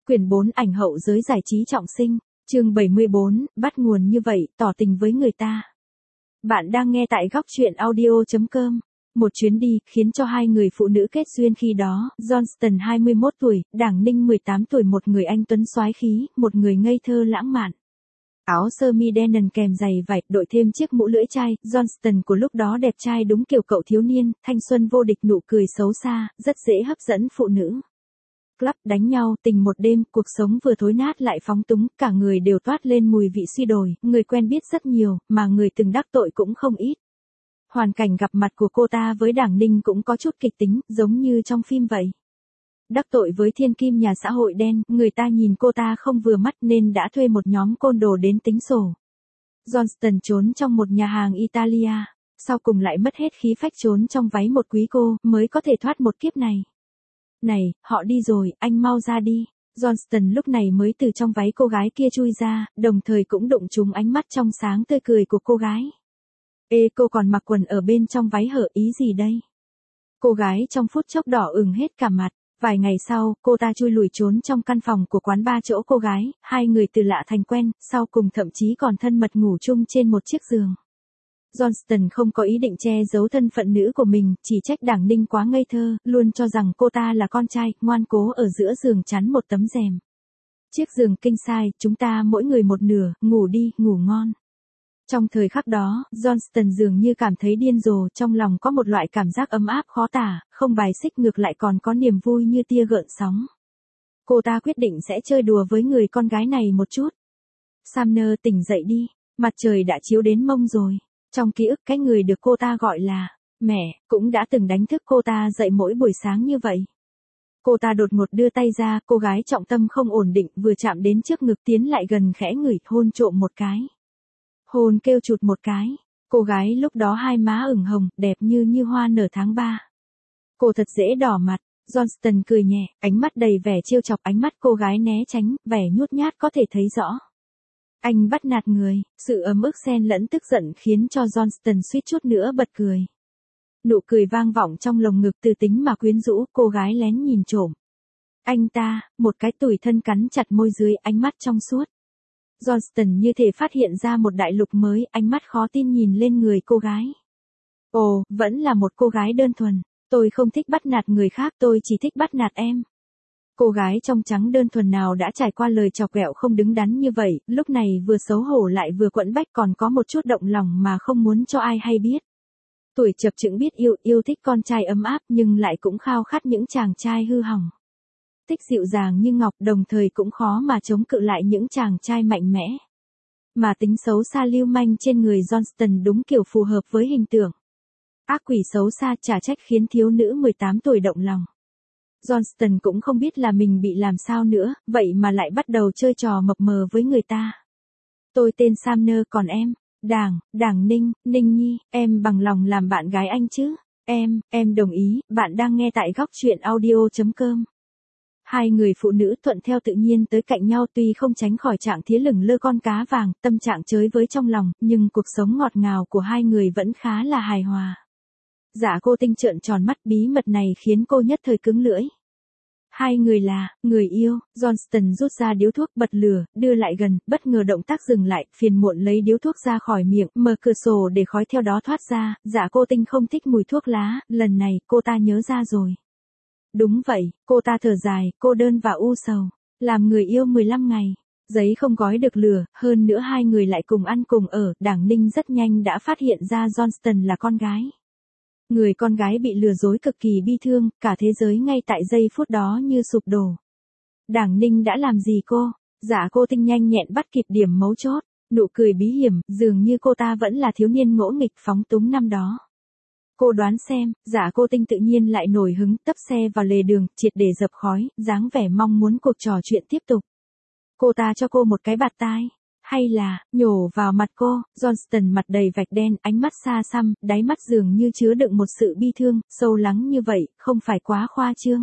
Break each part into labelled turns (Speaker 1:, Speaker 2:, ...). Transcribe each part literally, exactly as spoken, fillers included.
Speaker 1: Quyển bốn ảnh hậu giới giải trí trọng sinh, chương bảy mươi bốn, bắt nguồn như vậy, tỏ tình với người ta. Bạn đang nghe tại góc truyện audio chấm com. Một chuyến đi, khiến cho hai người phụ nữ kết duyên khi đó, Johnston hai mươi mốt tuổi, Đảng Ninh mười tám tuổi, một người anh tuấn soái khí, một người ngây thơ lãng mạn. Áo sơ mi đen nần kèm giày vải, đội thêm chiếc mũ lưỡi chai, Johnston của lúc đó đẹp trai đúng kiểu cậu thiếu niên, thanh xuân vô địch, nụ cười xấu xa, rất dễ hấp dẫn phụ nữ. Club đánh nhau, tình một đêm, cuộc sống vừa thối nát lại phóng túng, cả người đều toát lên mùi vị suy đồi, người quen biết rất nhiều, mà người từng đắc tội cũng không ít. Hoàn cảnh gặp mặt của cô ta với Đảng Ninh cũng có chút kịch tính, giống như trong phim vậy. Đắc tội với thiên kim nhà xã hội đen, người ta nhìn cô ta không vừa mắt nên đã thuê một nhóm côn đồ đến tính sổ. Johnston trốn trong một nhà hàng Italia, sau cùng lại mất hết khí phách trốn trong váy một quý cô, mới có thể thoát một kiếp này. Này, họ đi rồi, anh mau ra đi. Johnston lúc này mới từ trong váy cô gái kia chui ra, đồng thời cũng đụng trúng ánh mắt trong sáng tươi cười của cô gái. Ê, cô còn mặc quần ở bên trong váy hở, ý gì đây? Cô gái trong phút chốc đỏ ửng hết cả mặt. Vài ngày sau, cô ta chui lùi trốn trong căn phòng của quán ba chỗ cô gái, hai người từ lạ thành quen, sau cùng thậm chí còn thân mật ngủ chung trên một chiếc giường. Johnston không có ý định che giấu thân phận nữ của mình, chỉ trách Đảng Ninh quá ngây thơ, luôn cho rằng cô ta là con trai, ngoan cố ở giữa giường chắn một tấm rèm. Chiếc giường king size, chúng ta mỗi người một nửa, ngủ đi, ngủ ngon. Trong thời khắc đó, Johnston dường như cảm thấy điên rồ, trong lòng có một loại cảm giác ấm áp khó tả, không bài xích ngược lại còn có niềm vui như tia gợn sóng. Cô ta quyết định sẽ chơi đùa với người con gái này một chút. Sumner, tỉnh dậy đi, mặt trời đã chiếu đến mông rồi. Trong ký ức cái người được cô ta gọi là mẹ, cũng đã từng đánh thức cô ta dậy mỗi buổi sáng như vậy. Cô ta đột ngột đưa tay ra, cô gái trọng tâm không ổn định, vừa chạm đến trước ngực tiến lại gần khẽ ngửi, hôn trộm một cái. Hôn kêu chụt một cái. Cô gái lúc đó hai má ửng hồng, đẹp như như hoa nở tháng ba. Cô thật dễ đỏ mặt. Johnston cười nhẹ, ánh mắt đầy vẻ trêu chọc, ánh mắt cô gái né tránh, vẻ nhút nhát có thể thấy rõ. Anh bắt nạt người, sự ấm ức xen lẫn tức giận khiến cho Johnston suýt chút nữa bật cười. Nụ cười vang vọng trong lồng ngực, từ tính mà quyến rũ, cô gái lén nhìn trộm. Anh ta, một cái tủi thân cắn chặt môi dưới, ánh mắt trong suốt. Johnston như thể phát hiện ra một đại lục mới, ánh mắt khó tin nhìn lên người cô gái. Ồ, vẫn là một cô gái đơn thuần. Tôi không thích bắt nạt người khác, tôi chỉ thích bắt nạt em. Cô gái trong trắng đơn thuần nào đã trải qua lời chọc ghẹo không đứng đắn như vậy, lúc này vừa xấu hổ lại vừa quẫn bách, còn có một chút động lòng mà không muốn cho ai hay biết. Tuổi chập chững biết yêu, yêu thích con trai ấm áp nhưng lại cũng khao khát những chàng trai hư hỏng. Thích dịu dàng như ngọc, đồng thời cũng khó mà chống cự lại những chàng trai mạnh mẽ. Mà tính xấu xa lưu manh trên người Johnston đúng kiểu phù hợp với hình tượng. Ác quỷ xấu xa, chả trách khiến thiếu nữ mười tám tuổi động lòng. Johnston cũng không biết là mình bị làm sao nữa, vậy mà lại bắt đầu chơi trò mập mờ với người ta. Tôi tên Sumner, còn em? Đảng, Đảng Ninh, Ninh Nhi, em bằng lòng làm bạn gái anh chứ? Em, em đồng ý. Bạn đang nghe tại góc truyện audio chấm com. Hai người phụ nữ thuận theo tự nhiên tới cạnh nhau, tuy không tránh khỏi trạng thía lửng lơ con cá vàng, tâm trạng chới với trong lòng, nhưng cuộc sống ngọt ngào của hai người vẫn khá là hài hòa. Dạ cô Tinh trợn tròn mắt, bí mật này khiến cô nhất thời cứng lưỡi. Hai người là người yêu. Johnston rút ra điếu thuốc, bật lửa, đưa lại gần, bất ngờ động tác dừng lại, phiền muộn lấy điếu thuốc ra khỏi miệng, mở cửa sổ để khói theo đó thoát ra. Dạ cô Tinh không thích mùi thuốc lá, lần này cô ta nhớ ra rồi. Đúng vậy, cô ta thở dài, cô đơn và u sầu. Làm người yêu mười lăm ngày, giấy không gói được lửa, hơn nữa hai người lại cùng ăn cùng ở. Đảng Ninh rất nhanh đã phát hiện ra Johnston là con gái. Người con gái bị lừa dối cực kỳ bi thương, cả thế giới ngay tại giây phút đó như sụp đổ. Đảng Ninh đã làm gì cô? Dạ cô Tinh nhanh nhẹn bắt kịp điểm mấu chốt, nụ cười bí hiểm, dường như cô ta vẫn là thiếu niên ngỗ nghịch phóng túng năm đó. Cô đoán xem. Dạ cô Tinh tự nhiên lại nổi hứng, tấp xe vào lề đường, triệt để dập khói, dáng vẻ mong muốn cuộc trò chuyện tiếp tục. Cô ta cho cô một cái bạt tai. Hay là, nhổ vào mặt cô. Johnston mặt đầy vạch đen, ánh mắt xa xăm, đáy mắt dường như chứa đựng một sự bi thương, sâu lắng như vậy, không phải quá khoa trương.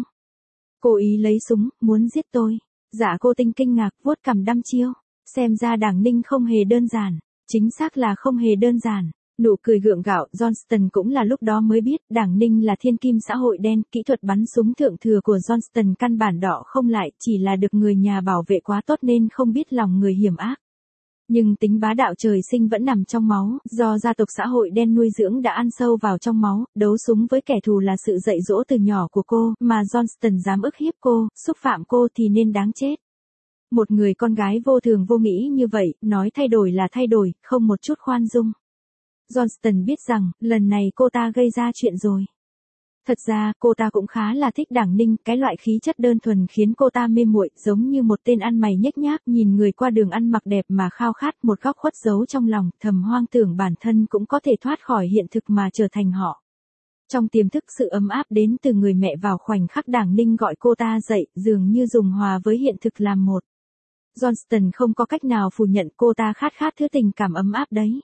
Speaker 1: Cố ý lấy súng, muốn giết tôi. Dạ cô Tinh kinh ngạc, vuốt cằm đăm chiêu. Xem ra Đảng Ninh không hề đơn giản. Chính xác là không hề đơn giản. Nụ cười gượng gạo, Johnston cũng là lúc đó mới biết, Đảng Ninh là thiên kim xã hội đen, kỹ thuật bắn súng thượng thừa của Johnston căn bản đọ không lại, chỉ là được người nhà bảo vệ quá tốt nên không biết lòng người hiểm ác. Nhưng tính bá đạo trời sinh vẫn nằm trong máu, do gia tộc xã hội đen nuôi dưỡng đã ăn sâu vào trong máu, đấu súng với kẻ thù là sự dạy dỗ từ nhỏ của cô, mà Johnston dám ức hiếp cô, xúc phạm cô thì nên đáng chết. Một người con gái vô thường vô nghĩ như vậy, nói thay đổi là thay đổi, không một chút khoan dung. Johnston biết rằng, lần này cô ta gây ra chuyện rồi. Thật ra, cô ta cũng khá là thích Đảng Ninh, cái loại khí chất đơn thuần khiến cô ta mê muội, giống như một tên ăn mày nhếch nhác, nhìn người qua đường ăn mặc đẹp mà khao khát, một góc khuất giấu trong lòng, thầm hoang tưởng bản thân cũng có thể thoát khỏi hiện thực mà trở thành họ. Trong tiềm thức sự ấm áp đến từ người mẹ vào khoảnh khắc Đảng Ninh gọi cô ta dậy, dường như dùng hòa với hiện thực làm một. Johnston không có cách nào phủ nhận cô ta khát khát thứ tình cảm ấm áp đấy.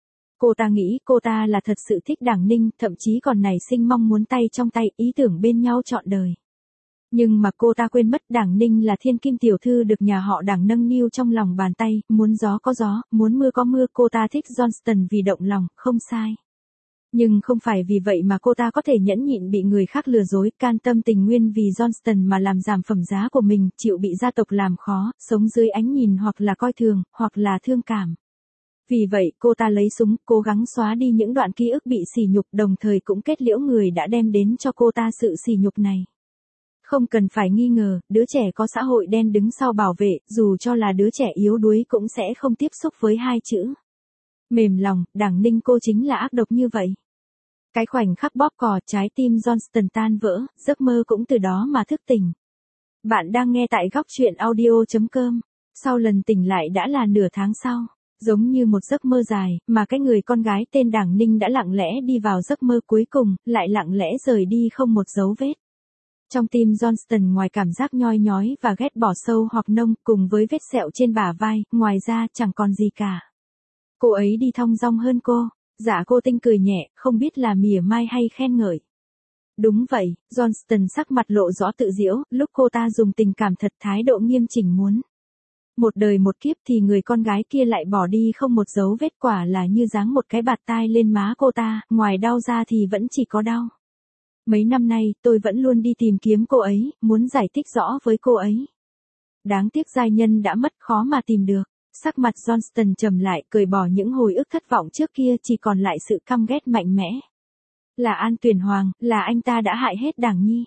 Speaker 1: Cô ta nghĩ cô ta là thật sự thích Đảng Ninh, thậm chí còn nảy sinh mong muốn tay trong tay, ý tưởng bên nhau trọn đời. Nhưng mà cô ta quên mất Đảng Ninh là thiên kim tiểu thư được nhà họ Đảng nâng niu trong lòng bàn tay, muốn gió có gió, muốn mưa có mưa, cô ta thích Johnston vì động lòng, không sai. Nhưng không phải vì vậy mà cô ta có thể nhẫn nhịn bị người khác lừa dối, can tâm tình nguyên vì Johnston mà làm giảm phẩm giá của mình, chịu bị gia tộc làm khó, sống dưới ánh nhìn hoặc là coi thường, hoặc là thương cảm. Vì vậy, cô ta lấy súng, cố gắng xóa đi những đoạn ký ức bị sỉ nhục, đồng thời cũng kết liễu người đã đem đến cho cô ta sự sỉ nhục này. Không cần phải nghi ngờ, đứa trẻ có xã hội đen đứng sau bảo vệ, dù cho là đứa trẻ yếu đuối cũng sẽ không tiếp xúc với hai chữ mềm lòng. Đảng Ninh cô chính là ác độc như vậy. Cái khoảnh khắc bóp cò, trái tim Johnston tan vỡ, giấc mơ cũng từ đó mà thức tỉnh. Bạn đang nghe tại góc truyện audio chấm com. Sau lần tỉnh lại đã là nửa tháng sau. Giống như một giấc mơ dài, mà cái người con gái tên Đảng Ninh đã lặng lẽ đi vào giấc mơ cuối cùng, lại lặng lẽ rời đi không một dấu vết. Trong tim Johnston ngoài cảm giác nhoi nhói và ghét bỏ sâu hoặc nông, cùng với vết sẹo trên bả vai, ngoài ra chẳng còn gì cả. Cô ấy đi thong dong hơn cô. Dạ cô Tinh cười nhẹ, không biết là mỉa mai hay khen ngợi. Đúng vậy, Johnston sắc mặt lộ rõ tự giễu, lúc cô ta dùng tình cảm thật thái độ nghiêm chỉnh muốn. Một đời một kiếp thì người con gái kia lại bỏ đi không một dấu vết, quả là như giáng một cái bạt tai lên má cô ta, ngoài đau ra thì vẫn chỉ có đau. Mấy năm nay, tôi vẫn luôn đi tìm kiếm cô ấy, muốn giải thích rõ với cô ấy. Đáng tiếc giai nhân đã mất, khó mà tìm được. Sắc mặt Johnston trầm lại, cởi bỏ những hồi ức thất vọng trước kia, chỉ còn lại sự căm ghét mạnh mẽ. Là An Tuyền Hoàng, là anh ta đã hại hết Đảng Nhi.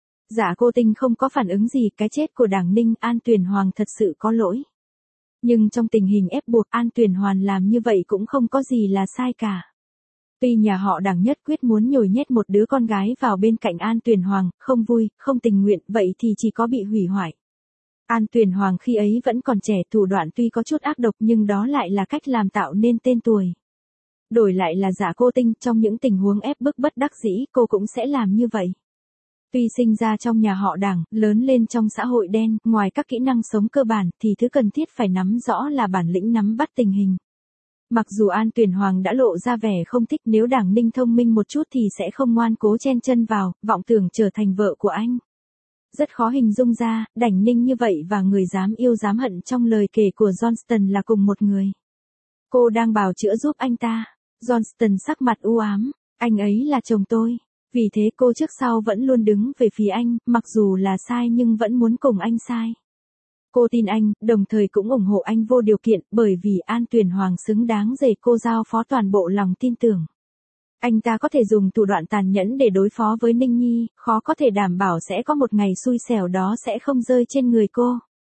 Speaker 1: Dạ cô Tinh không có phản ứng gì, cái chết của Đảng Ninh, An Tuyền Hoàng thật sự có lỗi. Nhưng trong tình hình ép buộc, An Tuyền Hoàng làm như vậy cũng không có gì là sai cả. Tuy nhà họ Đảng nhất quyết muốn nhồi nhét một đứa con gái vào bên cạnh An Tuyền Hoàng, không vui, không tình nguyện, vậy thì chỉ có bị hủy hoại. An Tuyền Hoàng khi ấy vẫn còn trẻ, thủ đoạn tuy có chút ác độc nhưng đó lại là cách làm tạo nên tên tuổi. Đổi lại là Dạ cô Tinh, trong những tình huống ép bức bất đắc dĩ, cô cũng sẽ làm như vậy. Tuy sinh ra trong nhà họ Đảng, lớn lên trong xã hội đen, ngoài các kỹ năng sống cơ bản, thì thứ cần thiết phải nắm rõ là bản lĩnh nắm bắt tình hình. Mặc dù An Tuyền Hoàng đã lộ ra vẻ không thích, nếu Đảng Ninh thông minh một chút thì sẽ không ngoan cố chen chân vào, vọng tưởng trở thành vợ của anh. Rất khó hình dung ra, Đảng Ninh như vậy và người dám yêu dám hận trong lời kể của Johnston là cùng một người. Cô đang bào chữa giúp anh ta. Johnston sắc mặt u ám, anh ấy là chồng tôi. Vì thế cô trước sau vẫn luôn đứng về phía anh, mặc dù là sai nhưng vẫn muốn cùng anh sai. Cô tin anh, đồng thời cũng ủng hộ anh vô điều kiện, bởi vì An Tuyền Hoàng xứng đáng để cô giao phó toàn bộ lòng tin tưởng. Anh ta có thể dùng thủ đoạn tàn nhẫn để đối phó với Ninh Nhi, khó có thể đảm bảo sẽ có một ngày xui xẻo đó sẽ không rơi trên người cô.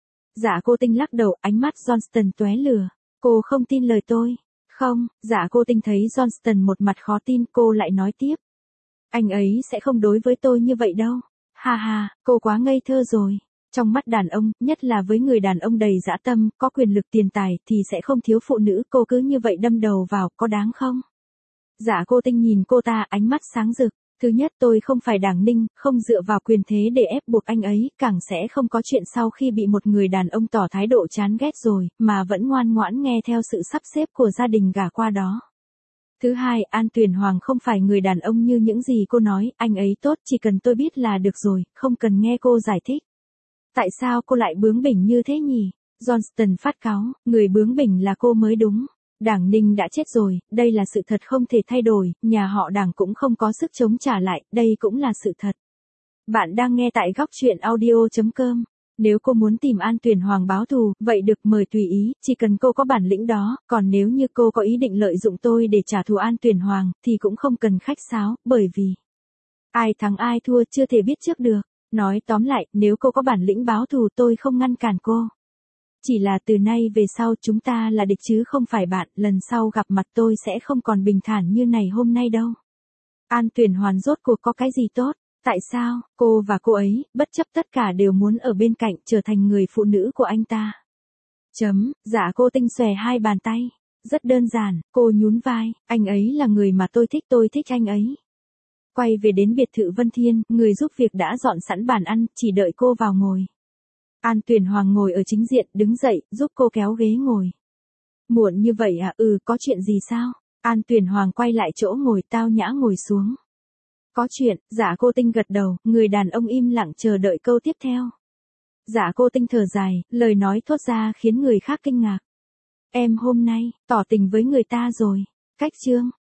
Speaker 1: Dạ cô Tinh lắc đầu, ánh mắt Johnston tóe lửa. Cô không tin lời tôi. Không, dạ cô Tinh thấy Johnston một mặt khó tin, cô lại nói tiếp. Anh ấy sẽ không đối với tôi như vậy đâu. Ha ha, cô quá ngây thơ rồi. Trong mắt đàn ông, nhất là với người đàn ông đầy dã tâm, có quyền lực tiền tài, thì sẽ không thiếu phụ nữ, cô cứ như vậy đâm đầu vào, có đáng không? Dạ cô Tinh nhìn cô ta, ánh mắt sáng rực. Thứ nhất, tôi không phải Đảng Ninh, không dựa vào quyền thế để ép buộc anh ấy, càng sẽ không có chuyện sau khi bị một người đàn ông tỏ thái độ chán ghét rồi, mà vẫn ngoan ngoãn nghe theo sự sắp xếp của gia đình gả qua đó. Thứ hai, An Tuyền Hoàng không phải người đàn ông như những gì cô nói, anh ấy tốt, chỉ cần tôi biết là được rồi, không cần nghe cô giải thích. Tại sao cô lại bướng bỉnh như thế nhỉ? Johnston phát cáu, người bướng bỉnh là cô mới đúng. Đảng Ninh đã chết rồi, đây là sự thật không thể thay đổi, nhà họ Đảng cũng không có sức chống trả lại, đây cũng là sự thật. Bạn đang nghe tại góc truyện audio.com. Nếu cô muốn tìm An Tuyển Hoàng báo thù, vậy được, mời tùy ý, chỉ cần cô có bản lĩnh đó, còn nếu như cô có ý định lợi dụng tôi để trả thù An Tuyển Hoàng, thì cũng không cần khách sáo, bởi vì ai thắng ai thua chưa thể biết trước được. Nói tóm lại, nếu cô có bản lĩnh báo thù tôi không ngăn cản cô. Chỉ là từ nay về sau chúng ta là địch chứ không phải bạn, lần sau gặp mặt tôi sẽ không còn bình thản như này hôm nay đâu. An Tuyển Hoàng rốt cuộc có cái gì tốt? Tại sao, cô và cô ấy, bất chấp tất cả đều muốn ở bên cạnh trở thành người phụ nữ của anh ta? Chấm, Dạ Cô Tinh xòe hai bàn tay. Rất đơn giản, cô nhún vai, anh ấy là người mà tôi thích, tôi thích anh ấy. Quay về đến biệt thự Vân Thiên, người giúp việc đã dọn sẵn bàn ăn, chỉ đợi cô vào ngồi. An Tuyển Hoàng ngồi ở chính diện, đứng dậy, giúp cô kéo ghế ngồi. Muộn như vậy à, ừ, có chuyện gì sao? An Tuyển Hoàng quay lại chỗ ngồi, tao nhã ngồi xuống. Có chuyện, Dạ Cô Tinh gật đầu, người đàn ông im lặng chờ đợi câu tiếp theo. Dạ Cô Tinh thở dài, lời nói thốt ra khiến người khác kinh ngạc. Em hôm nay, tỏ tình với người ta rồi. Cách chương.